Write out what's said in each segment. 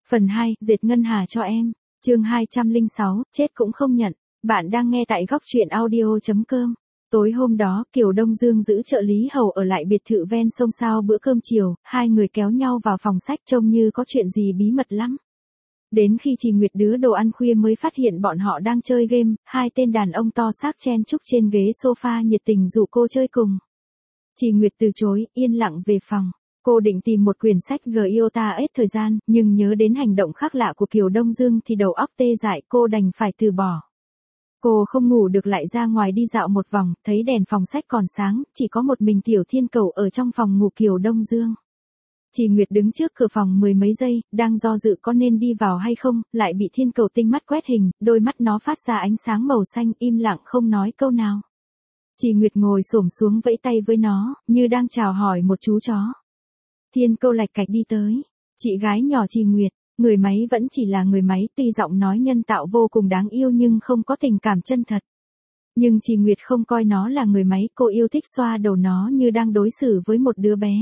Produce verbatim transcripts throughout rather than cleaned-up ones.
Phần hai, dệt ngân hà cho em. Chương hai trăm lẻ sáu, chết cũng không nhận. Bạn đang nghe tại góc truyện audio chấm com. Tối hôm đó, Kiều Đông Dương giữ trợ lý hầu ở lại biệt thự ven sông sau bữa cơm chiều, hai người kéo nhau vào phòng sách trông như có chuyện gì bí mật lắm. Đến khi chị Nguyệt đưa đồ ăn khuya mới phát hiện bọn họ đang chơi game, hai tên đàn ông to xác chen chúc trên ghế sofa nhiệt tình rủ cô chơi cùng. Chị Nguyệt từ chối, yên lặng về phòng. Cô định tìm một quyển sách Giota hết thời gian, nhưng nhớ đến hành động khác lạ của Kiều Đông Dương thì đầu óc tê dại, cô đành phải từ bỏ. Cô không ngủ được lại ra ngoài đi dạo một vòng, thấy đèn phòng sách còn sáng, chỉ có một mình Tiểu Thiên Cầu ở trong phòng ngủ Kiều Đông Dương. Chị Nguyệt đứng trước cửa phòng mười mấy giây, đang do dự có nên đi vào hay không, lại bị Thiên Cầu tinh mắt quét hình, đôi mắt nó phát ra ánh sáng màu xanh, im lặng không nói câu nào. Chị Nguyệt ngồi xổm xuống vẫy tay với nó, như đang chào hỏi một chú chó. Thiên Cầu lạch cạch đi tới. Chị gái nhỏ chị Nguyệt, người máy vẫn chỉ là người máy, tuy giọng nói nhân tạo vô cùng đáng yêu nhưng không có tình cảm chân thật. Nhưng chị Nguyệt không coi nó là người máy, cô yêu thích xoa đầu nó như đang đối xử với một đứa bé.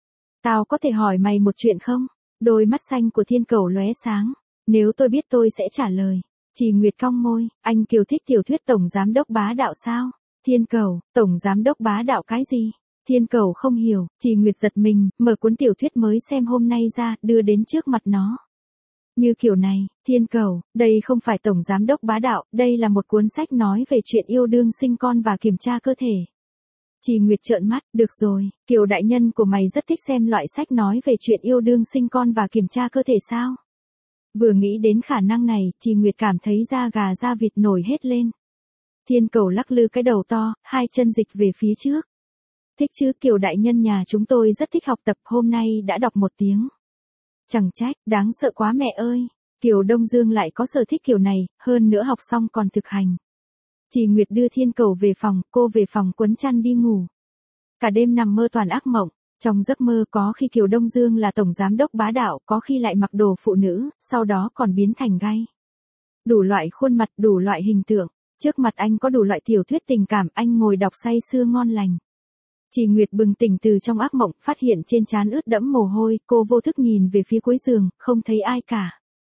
Tao có thể hỏi mày một chuyện không? Đôi mắt xanh của Thiên Cầu lóe sáng. Nếu tôi biết tôi sẽ trả lời. Chị Nguyệt cong môi, anh Kiều thích tiểu thuyết Tổng Giám Đốc Bá Đạo sao? Thiên Cầu, Tổng Giám Đốc Bá Đạo cái gì? Thiên Cầu không hiểu, chị Nguyệt giật mình, mở cuốn tiểu thuyết mới xem hôm nay ra, đưa đến trước mặt nó. Như kiểu này, Thiên Cầu, đây không phải Tổng Giám Đốc Bá Đạo, đây là một cuốn sách nói về chuyện yêu đương sinh con và kiểm tra cơ thể. Chị Nguyệt trợn mắt, được rồi, Kiều đại nhân của mày rất thích xem loại sách nói về chuyện yêu đương sinh con và kiểm tra cơ thể sao? Vừa nghĩ đến khả năng này, chị Nguyệt cảm thấy da gà da vịt nổi hết lên. Thiên Cầu lắc lư cái đầu to, hai chân dịch về phía trước. Thích chứ, Kiều đại nhân nhà chúng tôi rất thích học tập, hôm nay đã đọc một tiếng. Chẳng trách, đáng sợ quá mẹ ơi. Kiều Đông Dương lại có sở thích kiểu này, hơn nữa học xong còn thực hành. Chị Nguyệt đưa Thiên Cầu về phòng, cô về phòng quấn chăn đi ngủ. Cả đêm nằm mơ toàn ác mộng, trong giấc mơ có khi Kiều Đông Dương là Tổng Giám Đốc Bá Đạo, có khi lại mặc đồ phụ nữ, sau đó còn biến thành gay. Đủ loại khuôn mặt, đủ loại hình tượng, trước mặt anh có đủ loại tiểu thuyết tình cảm, anh ngồi đọc say sưa ngon lành. Chị Nguyệt bừng tỉnh từ trong ác mộng, phát hiện trên trán ướt đẫm mồ hôi, cô vô thức nhìn về phía cuối giường, không thấy ai cả.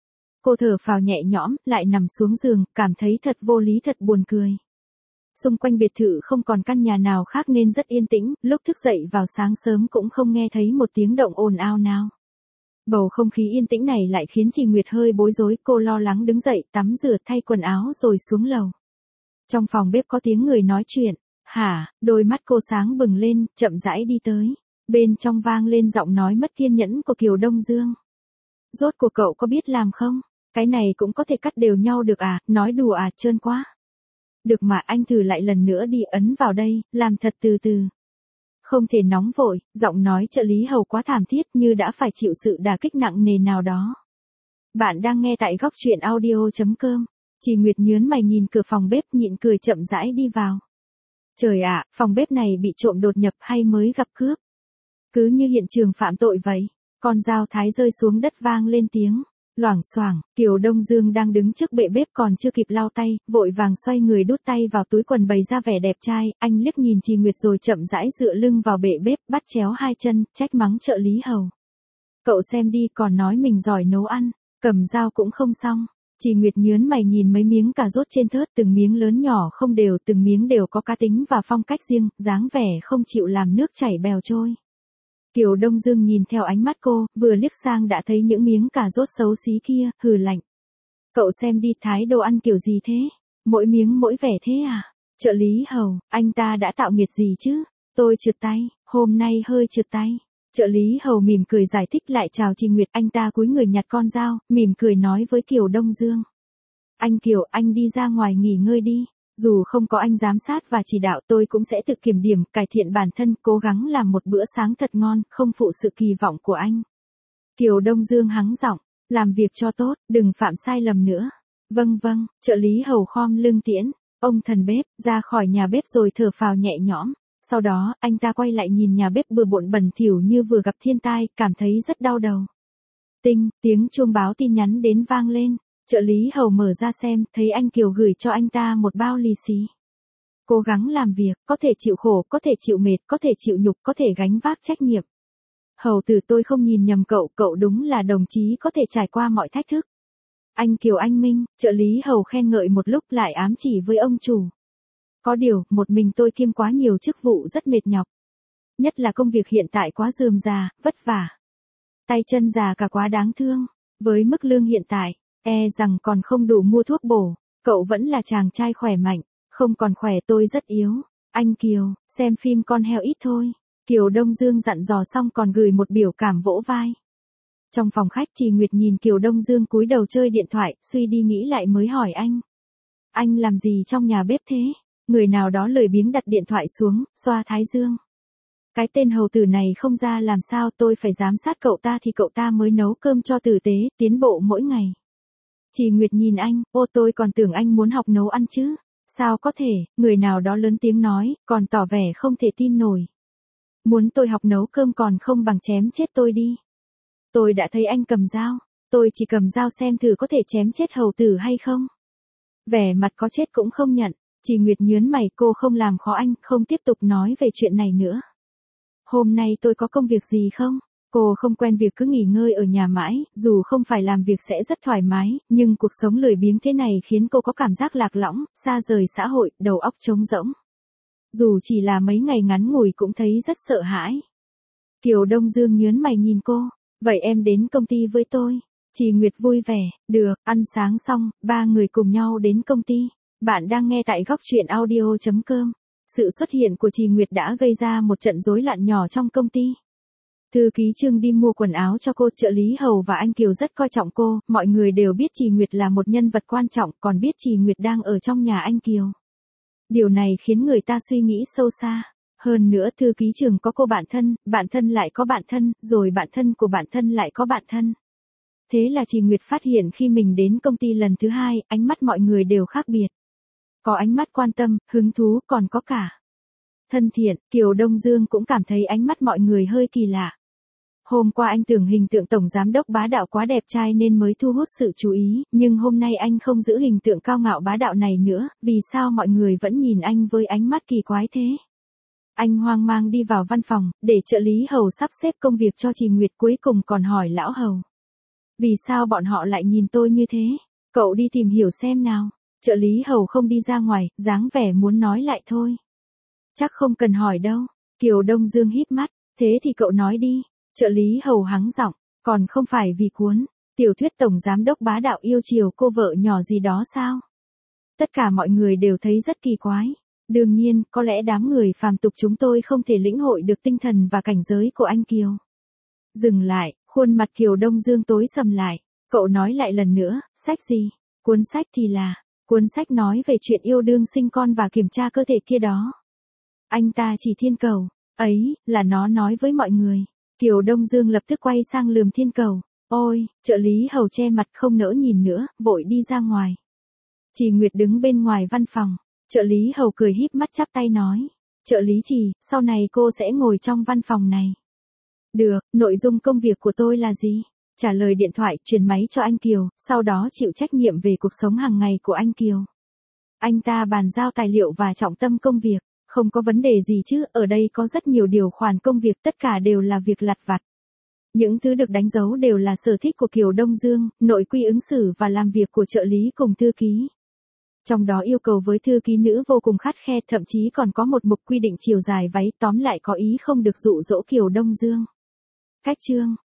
Cô thở phào nhẹ nhõm, lại nằm xuống giường, cảm thấy thật vô lý thật buồn cười. Xung quanh biệt thự không còn căn nhà nào khác nên rất yên tĩnh, lúc thức dậy vào sáng sớm cũng không nghe thấy một tiếng động ồn ào nào. Bầu không khí yên tĩnh này lại khiến chị Nguyệt hơi bối rối, cô lo lắng đứng dậy, tắm rửa thay quần áo rồi xuống lầu. Trong phòng bếp có tiếng người nói chuyện. Hả, đôi mắt cô sáng bừng lên, chậm rãi đi tới. Bên trong vang lên giọng nói mất kiên nhẫn của Kiều Đông Dương. Rốt cuộc cậu có biết làm không? Cái này cũng có thể cắt đều nhau được à, nói đùa à, trơn quá. Được mà, anh thử lại lần nữa đi, ấn vào đây, làm thật từ từ. Không thể nóng vội, giọng nói trợ lý hầu quá thảm thiết như đã phải chịu sự đả kích nặng nề nào đó. Bạn đang nghe tại góc truyện audio chấm com. Chị Nguyệt nhớn mày nhìn cửa phòng bếp, nhịn cười chậm rãi đi vào. Trời ạ, phòng bếp này bị trộm đột nhập hay mới gặp cướp? Cứ như hiện trường phạm tội vậy. Con dao thái rơi xuống đất vang lên tiếng. Loảng xoảng, Kiều Đông Dương đang đứng trước bệ bếp còn chưa kịp lau tay, vội vàng xoay người đút tay vào túi quần bày ra vẻ đẹp trai, anh liếc nhìn chị Nguyệt rồi chậm rãi dựa lưng vào bệ bếp, bắt chéo hai chân, trách mắng trợ lý hầu. Cậu xem đi, còn nói mình giỏi nấu ăn, cầm dao cũng không xong. Chị Nguyệt nhớn mày nhìn mấy miếng cà rốt trên thớt, từng miếng lớn nhỏ không đều, từng miếng đều có cá tính và phong cách riêng, dáng vẻ không chịu làm nước chảy bèo trôi. Kiều Đông Dương nhìn theo ánh mắt cô, vừa liếc sang đã thấy những miếng cà rốt xấu xí kia, hừ lạnh. Cậu xem đi, thái đồ ăn kiểu gì thế? Mỗi miếng mỗi vẻ thế à? Trợ lý hầu, anh ta đã tạo nghiệt gì chứ? Tôi trượt tay, hôm nay hơi trượt tay. Trợ lý hầu mỉm cười giải thích lại chào chị Nguyệt, anh ta cúi người nhặt con dao, mỉm cười nói với Kiều Đông Dương. Anh Kiều, anh đi ra ngoài nghỉ ngơi đi. Dù không có anh giám sát và chỉ đạo, tôi cũng sẽ tự kiểm điểm, cải thiện bản thân, cố gắng làm một bữa sáng thật ngon, không phụ sự kỳ vọng của anh. Kiều Đông Dương hắng giọng, làm việc cho tốt, đừng phạm sai lầm nữa. Vâng vâng, trợ lý hầu khom lưng tiễn, ông thần bếp, ra khỏi nhà bếp rồi thở phào nhẹ nhõm. Sau đó, anh ta quay lại nhìn nhà bếp bừa bộn bẩn thỉu như vừa gặp thiên tai, cảm thấy rất đau đầu. Tinh, tiếng chuông báo tin nhắn đến vang lên. Trợ lý hầu mở ra xem, thấy anh Kiều gửi cho anh ta một bao lì xì. Cố gắng làm việc, có thể chịu khổ, có thể chịu mệt, có thể chịu nhục, có thể gánh vác trách nhiệm. Hầu tử tôi không nhìn nhầm cậu, cậu đúng là đồng chí có thể trải qua mọi thách thức. Anh Kiều anh Minh, trợ lý Hầu khen ngợi một lúc lại ám chỉ với ông chủ. Có điều, một mình tôi kiêm quá nhiều chức vụ rất mệt nhọc. Nhất là công việc hiện tại quá rườm rà, vất vả. Tay chân già cả quá đáng thương. Với mức lương hiện tại, e rằng còn không đủ mua thuốc bổ. Cậu vẫn là chàng trai khỏe mạnh, không còn khỏe tôi rất yếu. Anh Kiều, xem phim con heo ít thôi. Kiều Đông Dương dặn dò xong còn gửi một biểu cảm vỗ vai. Trong phòng khách Trì Nguyệt nhìn Kiều Đông Dương cúi đầu chơi điện thoại, suy đi nghĩ lại mới hỏi anh. Anh làm gì trong nhà bếp thế? Người nào đó lười biếng đặt điện thoại xuống, xoa thái dương. Cái tên hầu tử này không ra làm sao tôi phải giám sát cậu ta thì cậu ta mới nấu cơm cho tử tế, tiến bộ mỗi ngày. Trì Nguyệt nhìn anh, ô tôi còn tưởng anh muốn học nấu ăn chứ. Sao có thể, người nào đó lớn tiếng nói, còn tỏ vẻ không thể tin nổi. Muốn tôi học nấu cơm còn không bằng chém chết tôi đi. Tôi đã thấy anh cầm dao, tôi chỉ cầm dao xem thử có thể chém chết hầu tử hay không. Vẻ mặt có chết cũng không nhận, Trì Nguyệt nhớn mày cô không làm khó anh, không tiếp tục nói về chuyện này nữa. Hôm nay tôi có công việc gì không? Cô không quen việc cứ nghỉ ngơi ở nhà mãi, dù không phải làm việc sẽ rất thoải mái, nhưng cuộc sống lười biếng thế này khiến cô có cảm giác lạc lõng, xa rời xã hội, đầu óc trống rỗng. Dù chỉ là mấy ngày ngắn ngủi cũng thấy rất sợ hãi. Kiều Đông Dương nhớn mày nhìn cô, vậy em đến công ty với tôi. Trì Nguyệt vui vẻ, được, ăn sáng xong, ba người cùng nhau đến công ty. Bạn đang nghe tại góc truyện audio chấm com. Sự xuất hiện của Trì Nguyệt đã gây ra một trận rối loạn nhỏ trong công ty. Thư ký Trương đi mua quần áo cho cô, trợ lý Hầu và anh Kiều rất coi trọng cô, mọi người đều biết Trì Nguyệt là một nhân vật quan trọng, còn biết Trì Nguyệt đang ở trong nhà anh Kiều. Điều này khiến người ta suy nghĩ sâu xa. Hơn nữa thư ký Trương có cô bạn thân, bạn thân lại có bạn thân, rồi bạn thân của bạn thân lại có bạn thân. Thế là Trì Nguyệt phát hiện khi mình đến công ty lần thứ hai, ánh mắt mọi người đều khác biệt. Có ánh mắt quan tâm, hứng thú, còn có cả thân thiện. Kiều Đông Dương cũng cảm thấy ánh mắt mọi người hơi kỳ lạ. Hôm qua anh tưởng hình tượng tổng giám đốc bá đạo quá đẹp trai nên mới thu hút sự chú ý, nhưng hôm nay anh không giữ hình tượng cao ngạo bá đạo này nữa, vì sao mọi người vẫn nhìn anh với ánh mắt kỳ quái thế? Anh hoang mang đi vào văn phòng, để trợ lý Hầu sắp xếp công việc cho Trì Nguyệt, cuối cùng còn hỏi lão Hầu. Vì sao bọn họ lại nhìn tôi như thế? Cậu đi tìm hiểu xem nào. Trợ lý Hầu không đi ra ngoài, dáng vẻ muốn nói lại thôi. Chắc không cần hỏi đâu. Kiều Đông Dương híp mắt, thế thì cậu nói đi. Trợ lý Hầu hắng giọng, còn không phải vì cuốn tiểu thuyết tổng giám đốc bá đạo yêu chiều cô vợ nhỏ gì đó sao? Tất cả mọi người đều thấy rất kỳ quái. Đương nhiên, có lẽ đám người phàm tục chúng tôi không thể lĩnh hội được tinh thần và cảnh giới của anh Kiều. Dừng lại, khuôn mặt Kiều Đông Dương tối sầm lại. Cậu nói lại lần nữa, sách gì? Cuốn sách thì là, cuốn sách nói về chuyện yêu đương sinh con và kiểm tra cơ thể kia đó. Anh ta chỉ Thiên Cầu, ấy, là nó nói với mọi người. Kiều Đông Dương lập tức quay sang lườm Thiên Cầu. Ôi, trợ lý Hầu che mặt không nỡ nhìn nữa, vội đi ra ngoài. Trì Nguyệt đứng bên ngoài văn phòng. Trợ lý Hầu cười híp mắt chắp tay nói. Trợ lý Trì, sau này cô sẽ ngồi trong văn phòng này. Được, nội dung công việc của tôi là gì? Trả lời điện thoại, truyền máy cho anh Kiều, sau đó chịu trách nhiệm về cuộc sống hàng ngày của anh Kiều. Anh ta bàn giao tài liệu và trọng tâm công việc. Không có vấn đề gì chứ, ở đây có rất nhiều điều khoản công việc, tất cả đều là việc lặt vặt. Những thứ được đánh dấu đều là sở thích của Kiều Đông Dương, nội quy ứng xử và làm việc của trợ lý cùng thư ký. Trong đó yêu cầu với thư ký nữ vô cùng khắt khe, thậm chí còn có một mục quy định chiều dài váy, tóm lại có ý không được dụ dỗ Kiều Đông Dương. Cách chương